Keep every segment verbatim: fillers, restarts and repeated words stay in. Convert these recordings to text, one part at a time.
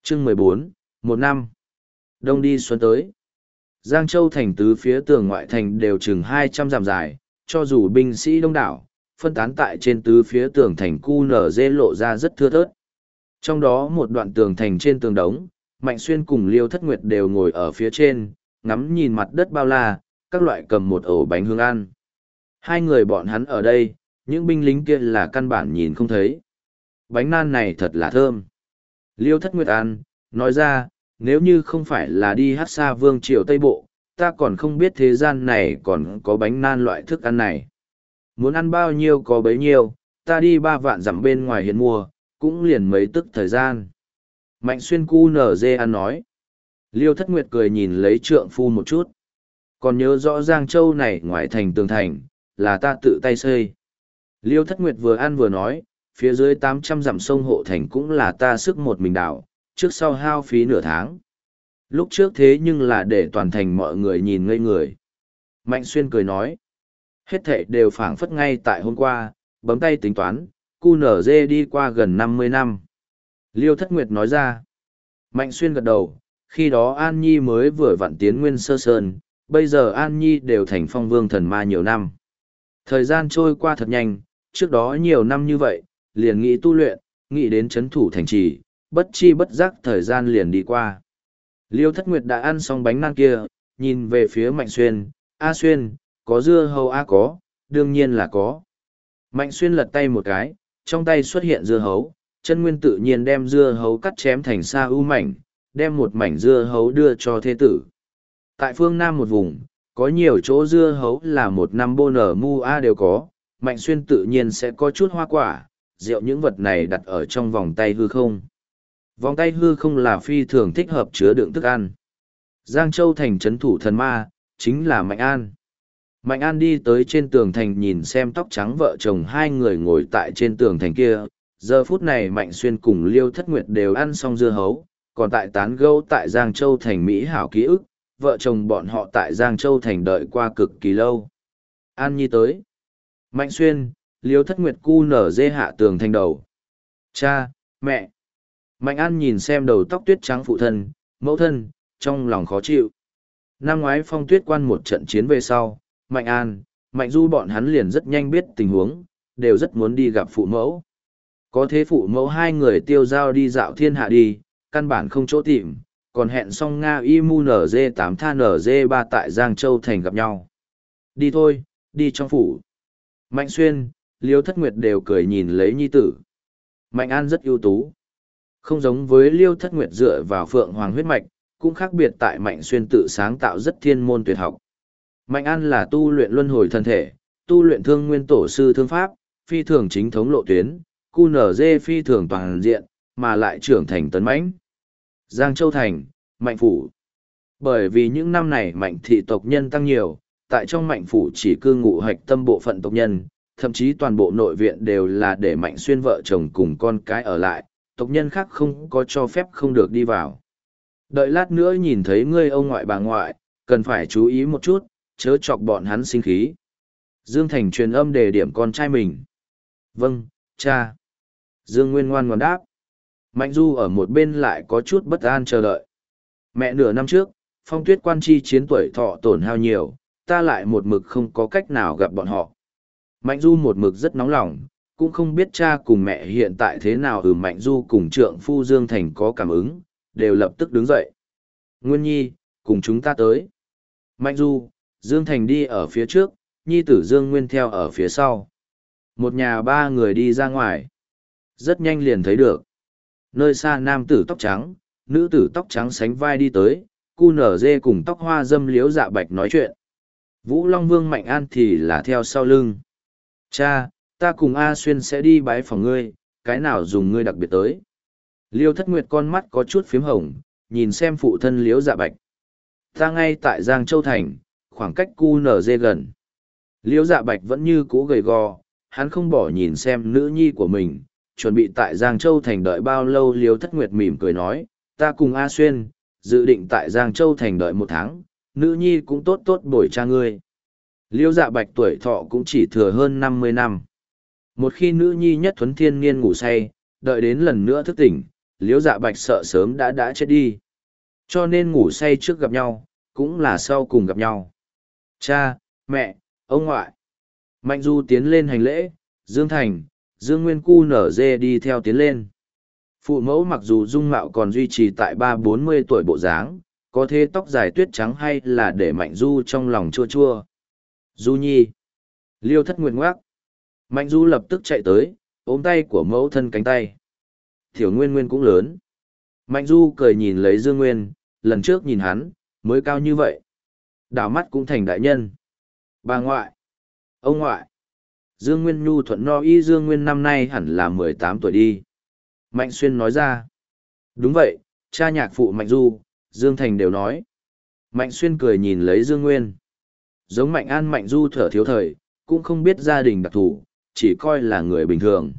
Chương mười bốn, một năm. Đông đi xuân tới. Giang Châu thành tứ phía tường ngoại thành đều chừng hai trăm dặm dài, cho dù binh sĩ đông đảo, phân tán tại trên tứ phía tường thành cu nở dê lộ ra rất thưa thớt. Trong đó một đoạn tường thành trên tường đống, Mạnh Xuyên cùng Liêu Thất Nguyệt đều ngồi ở phía trên, ngắm nhìn mặt đất bao la, các loại cầm một ổ bánh hương ăn. Hai người bọn hắn ở đây, những binh lính kia là căn bản nhìn không thấy. Bánh nan này thật là thơm. Liêu Thất Nguyệt ăn, nói ra, nếu như không phải là đi hát xa vương triều Tây Bộ, ta còn không biết thế gian này còn có bánh nan loại thức ăn này. Muốn ăn bao nhiêu có bấy nhiêu, ta đi ba vạn dặm bên ngoài hiện mua, cũng liền mấy tức thời gian. Mạnh Xuyên cu nở dê ăn nói. Liêu Thất Nguyệt cười nhìn lấy trượng phu một chút. Còn nhớ rõ Giang Châu này ngoài thành tường thành, là ta tự tay xây. Liêu Thất Nguyệt vừa ăn vừa nói, phía dưới tám trăm dặm sông hộ thành cũng là ta sức một mình đảo, trước sau hao phí nửa tháng. Lúc trước thế nhưng là để toàn thành mọi người nhìn ngây người. Mạnh Xuyên cười nói, hết thảy đều phảng phất ngay tại hôm qua, bấm tay tính toán, cu nở dê đi qua gần năm mươi năm. Liêu Thất Nguyệt nói ra, Mạnh Xuyên gật đầu, khi đó An Nhi mới vừa vặn tiến Nguyên Sơ Sơn, bây giờ An Nhi đều thành phong vương thần ma nhiều năm. Thời gian trôi qua thật nhanh, trước đó nhiều năm như vậy, liền nghĩ tu luyện, nghĩ đến chấn thủ thành trì, bất chi bất giác thời gian liền đi qua. Liêu Thất Nguyệt đã ăn xong bánh nan kia, nhìn về phía Mạnh Xuyên, A Xuyên, có dưa hấu A có, đương nhiên là có. Mạnh Xuyên lật tay một cái, trong tay xuất hiện dưa hấu, chân nguyên tự nhiên đem dưa hấu cắt chém thành sa ưu mảnh, đem một mảnh dưa hấu đưa cho thế tử. Tại phương Nam một vùng, có nhiều chỗ dưa hấu là một năm bô nở mu a đều có, Mạnh Xuyên tự nhiên sẽ có chút hoa quả, rượu những vật này đặt ở trong vòng tay hư không. Vòng tay hư không là phi thường thích hợp chứa đựng thức ăn. Giang Châu thành trấn thủ thần ma, chính là Mạnh An. Mạnh An đi tới trên tường thành nhìn xem tóc trắng vợ chồng hai người ngồi tại trên tường thành kia. Giờ phút này Mạnh Xuyên cùng Liêu Thất Nguyệt đều ăn xong dưa hấu, còn tại tán gẫu tại Giang Châu thành Mỹ hảo ký ức, vợ chồng bọn họ tại Giang Châu thành đợi qua cực kỳ lâu. An Nhi tới. Mạnh Xuyên, Liêu Thất Nguyệt cu nở dê hạ tường thành đầu. Cha, mẹ. Mạnh An nhìn xem đầu tóc tuyết trắng phụ thân, mẫu thân, trong lòng khó chịu. Năm ngoái phong tuyết quan một trận chiến về sau, Mạnh An, Mạnh Du bọn hắn liền rất nhanh biết tình huống, đều rất muốn đi gặp phụ mẫu. Có thế phụ mẫu hai người tiêu giao đi dạo thiên hạ đi, căn bản không chỗ tìm, còn hẹn xong Nga i mu en giê tám tha en giê ba tại Giang Châu thành gặp nhau. Đi thôi, đi trong phủ. Mạnh Xuyên, Liêu Thất Nguyệt đều cười nhìn lấy nhi tử. Mạnh An rất ưu tú. Không giống với Liêu Thất Nguyệt dựa vào Phượng Hoàng huyết mạch, cũng khác biệt tại Mạnh Xuyên tự sáng tạo rất thiên môn tuyệt học. Mạnh An là tu luyện luân hồi thân thể, tu luyện thương nguyên tổ sư thương pháp, phi thường chính thống lộ tuyến, cu nở dê phi thường toàn diện, mà lại trưởng thành tấn mãnh. Giang Châu thành, Mạnh phủ. Bởi vì những năm này Mạnh thị tộc nhân tăng nhiều, tại trong Mạnh phủ chỉ cư ngụ hạch tâm bộ phận tộc nhân, thậm chí toàn bộ nội viện đều là để Mạnh Xuyên vợ chồng cùng con cái ở lại, tộc nhân khác không có cho phép không được đi vào. Đợi lát nữa nhìn thấy ngươi ông ngoại bà ngoại, cần phải chú ý một chút, chớ chọc bọn hắn sinh khí. Dương Thành truyền âm đề điểm con trai mình. Vâng, cha. Dương Nguyên ngoan ngoãn đáp. Mạnh Du ở một bên lại có chút bất an chờ đợi. Mẹ nửa năm trước, phong tuyết quan chi chiến tuổi thọ tổn hao nhiều, ta lại một mực không có cách nào gặp bọn họ. Mạnh Du một mực rất nóng lòng, cũng không biết cha cùng mẹ hiện tại thế nào. Ừ, Mạnh Du cùng trượng phu Dương Thành có cảm ứng, đều lập tức đứng dậy. Nguyên Nhi, cùng chúng ta tới. Mạnh Du, Dương Thành đi ở phía trước, Nhi tử Dương Nguyên theo ở phía sau. Một nhà ba người đi ra ngoài. Rất nhanh liền thấy được. Nơi xa nam tử tóc trắng, nữ tử tóc trắng sánh vai đi tới, cu nở dê cùng tóc hoa dâm liếu dạ bạch nói chuyện. Vũ Long Vương Mạnh An thì là theo sau lưng. Cha, ta cùng A Xuyên sẽ đi bái phòng ngươi, cái nào dùng ngươi đặc biệt tới. Liêu Thất Nguyệt con mắt có chút phím hồng, nhìn xem phụ thân liếu dạ bạch. Ta ngay tại Giang Châu Thành, khoảng cách cu nở dê gần. Liếu dạ bạch vẫn như cũ gầy gò, hắn không bỏ nhìn xem nữ nhi của mình, chuẩn bị tại Giang Châu Thành đợi bao lâu. Liêu Thất Nguyệt mỉm cười nói, ta cùng A Xuyên, dự định tại Giang Châu Thành đợi một tháng, nữ nhi cũng tốt tốt bồi cha ngươi. Liêu dạ bạch tuổi thọ cũng chỉ thừa hơn năm mươi năm. Một khi nữ nhi nhất thuấn thiên niên ngủ say, đợi đến lần nữa thức tỉnh, Liễu Dạ Bạch sợ sớm đã đã chết đi. Cho nên ngủ say trước gặp nhau, cũng là sau cùng gặp nhau. Cha, mẹ, ông ngoại. Mạnh Du tiến lên hành lễ, Dương Thành, Dương Nguyên Cu nở dê đi theo tiến lên. Phụ mẫu mặc dù dung mạo còn duy trì tại ba bốn mươi tuổi bộ dáng, có thế tóc dài tuyết trắng hay là để Mạnh Du trong lòng chua chua. Du Nhi. Liêu Thất Nguyệt ngoác. Mạnh Du lập tức chạy tới, ôm tay của mẫu thân cánh tay. Tiểu Nguyên Nguyên cũng lớn. Mạnh Du cười nhìn lấy Dương Nguyên, lần trước nhìn hắn, mới cao như vậy. Đảo mắt cũng thành đại nhân. Bà ngoại. Ông ngoại. Dương Nguyên nhu thuận no y Dương Nguyên năm nay hẳn là mười tám tuổi đi. Mạnh Xuyên nói ra. Đúng vậy, cha nhạc phụ Mạnh Du, Dương Thành đều nói. Mạnh Xuyên cười nhìn lấy Dương Nguyên. Giống Mạnh An Mạnh Du thở thiếu thời, cũng không biết gia đình đặc thù, chỉ coi là người bình thường.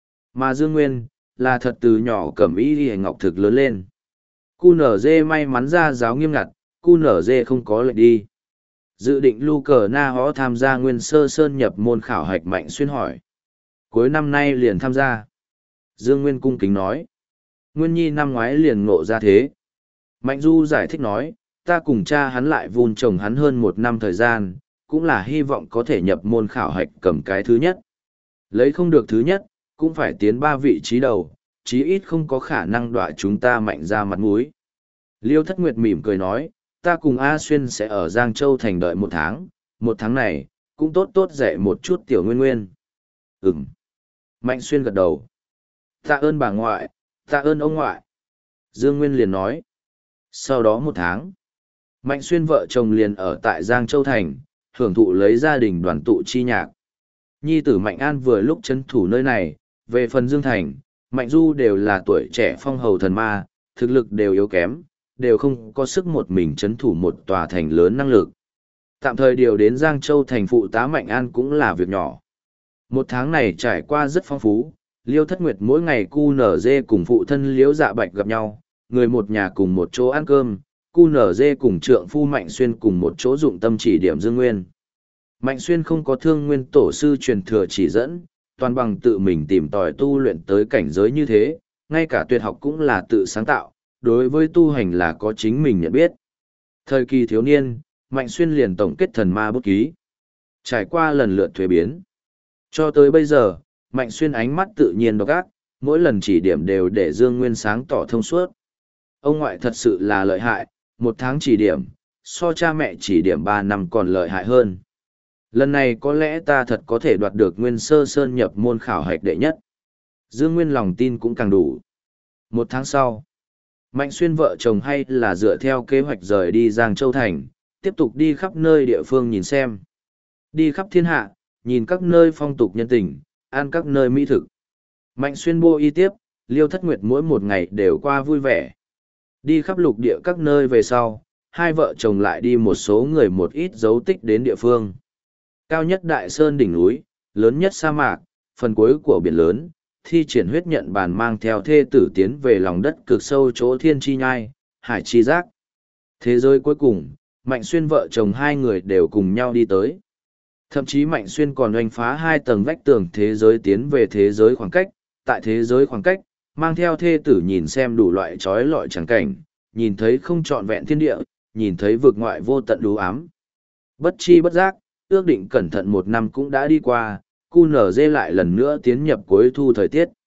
Mà Dương Nguyên, là thật từ nhỏ cẩm y đi ngọc thực lớn lên. Cu nở dê may mắn ra giáo nghiêm ngặt, cu nở dê không có lệnh đi. Dự định lưu cờ na hó tham gia nguyên sơ sơn nhập môn khảo hạch Mạnh Xuyên hỏi. Cuối năm nay liền tham gia. Dương Nguyên cung kính nói. Nguyên Nhi năm ngoái liền ngộ ra thế. Mạnh Du giải thích nói, ta cùng cha hắn lại vun trồng hắn hơn một năm thời gian, cũng là hy vọng có thể nhập môn khảo hạch cầm cái thứ nhất. Lấy không được thứ nhất, cũng phải tiến ba vị trí đầu, chí ít không có khả năng đọa chúng ta Mạnh ra mặt mũi. Liêu Thất Nguyệt mỉm cười nói, ta cùng A Xuyên sẽ ở Giang Châu thành đợi một tháng, một tháng này, cũng tốt tốt dạy một chút tiểu Nguyên Nguyên. Ừm. Mạnh Xuyên gật đầu. Tạ ơn bà ngoại, tạ ơn ông ngoại. Dương Nguyên liền nói. Sau đó một tháng, Mạnh Xuyên vợ chồng liền ở tại Giang Châu thành, hưởng thụ lấy gia đình đoàn tụ chi nhạc. Nhi tử Mạnh An vừa lúc chấn thủ nơi này, về phần Dương Thành, Mạnh Du đều là tuổi trẻ phong hầu thần ma, thực lực đều yếu kém, đều không có sức một mình chấn thủ một tòa thành lớn năng lực. Tạm thời điều đến Giang Châu thành phụ tá Mạnh An cũng là việc nhỏ. Một tháng này trải qua rất phong phú, Liêu Thất Nguyệt mỗi ngày cu nở dê cùng phụ thân Liễu Dạ Bạch gặp nhau, người một nhà cùng một chỗ ăn cơm, cu nở dê cùng trượng phu Mạnh Xuyên cùng một chỗ dụng tâm chỉ điểm Dương Nguyên. Mạnh Xuyên không có thương nguyên tổ sư truyền thừa chỉ dẫn, toàn bằng tự mình tìm tòi tu luyện tới cảnh giới như thế, ngay cả tuyệt học cũng là tự sáng tạo, đối với tu hành là có chính mình nhận biết. Thời kỳ thiếu niên, Mạnh Xuyên liền tổng kết thần ma bút ký. Trải qua lần lượt thuế biến. Cho tới bây giờ, Mạnh Xuyên ánh mắt tự nhiên độc ác, mỗi lần chỉ điểm đều để Dương Nguyên sáng tỏ thông suốt. Ông ngoại thật sự là lợi hại, một tháng chỉ điểm, so cha mẹ chỉ điểm ba năm còn lợi hại hơn. Lần này có lẽ ta thật có thể đoạt được Nguyên Sơ Sơn nhập môn khảo hạch đệ nhất. Dương Nguyên lòng tin cũng càng đủ. Một tháng sau, Mạnh Xuyên vợ chồng hay là dựa theo kế hoạch rời đi Giang Châu Thành, tiếp tục đi khắp nơi địa phương nhìn xem. Đi khắp thiên hạ, nhìn các nơi phong tục nhân tình, ăn các nơi mỹ thực. Mạnh Xuyên bô y tiếp, Liêu Thất Nguyệt mỗi một ngày đều qua vui vẻ. Đi khắp lục địa các nơi về sau, hai vợ chồng lại đi một số người một ít dấu tích đến địa phương. Cao nhất đại sơn đỉnh núi, lớn nhất sa mạc, phần cuối của biển lớn, thi triển huyết nhận bàn mang theo thê tử tiến về lòng đất cực sâu chỗ thiên chi nhai, hải chi giác. Thế giới cuối cùng, Mạnh Xuyên vợ chồng hai người đều cùng nhau đi tới. Thậm chí Mạnh Xuyên còn oanh phá hai tầng vách tường thế giới tiến về thế giới khoảng cách, tại thế giới khoảng cách, mang theo thê tử nhìn xem đủ loại trói lọi trắng cảnh, nhìn thấy không trọn vẹn thiên địa, nhìn thấy vực ngoại vô tận đú ám. Bất chi bất giác, ước định cẩn thận một năm cũng đã đi qua, cu nở dê lại lần nữa tiến nhập cuối thu thời tiết.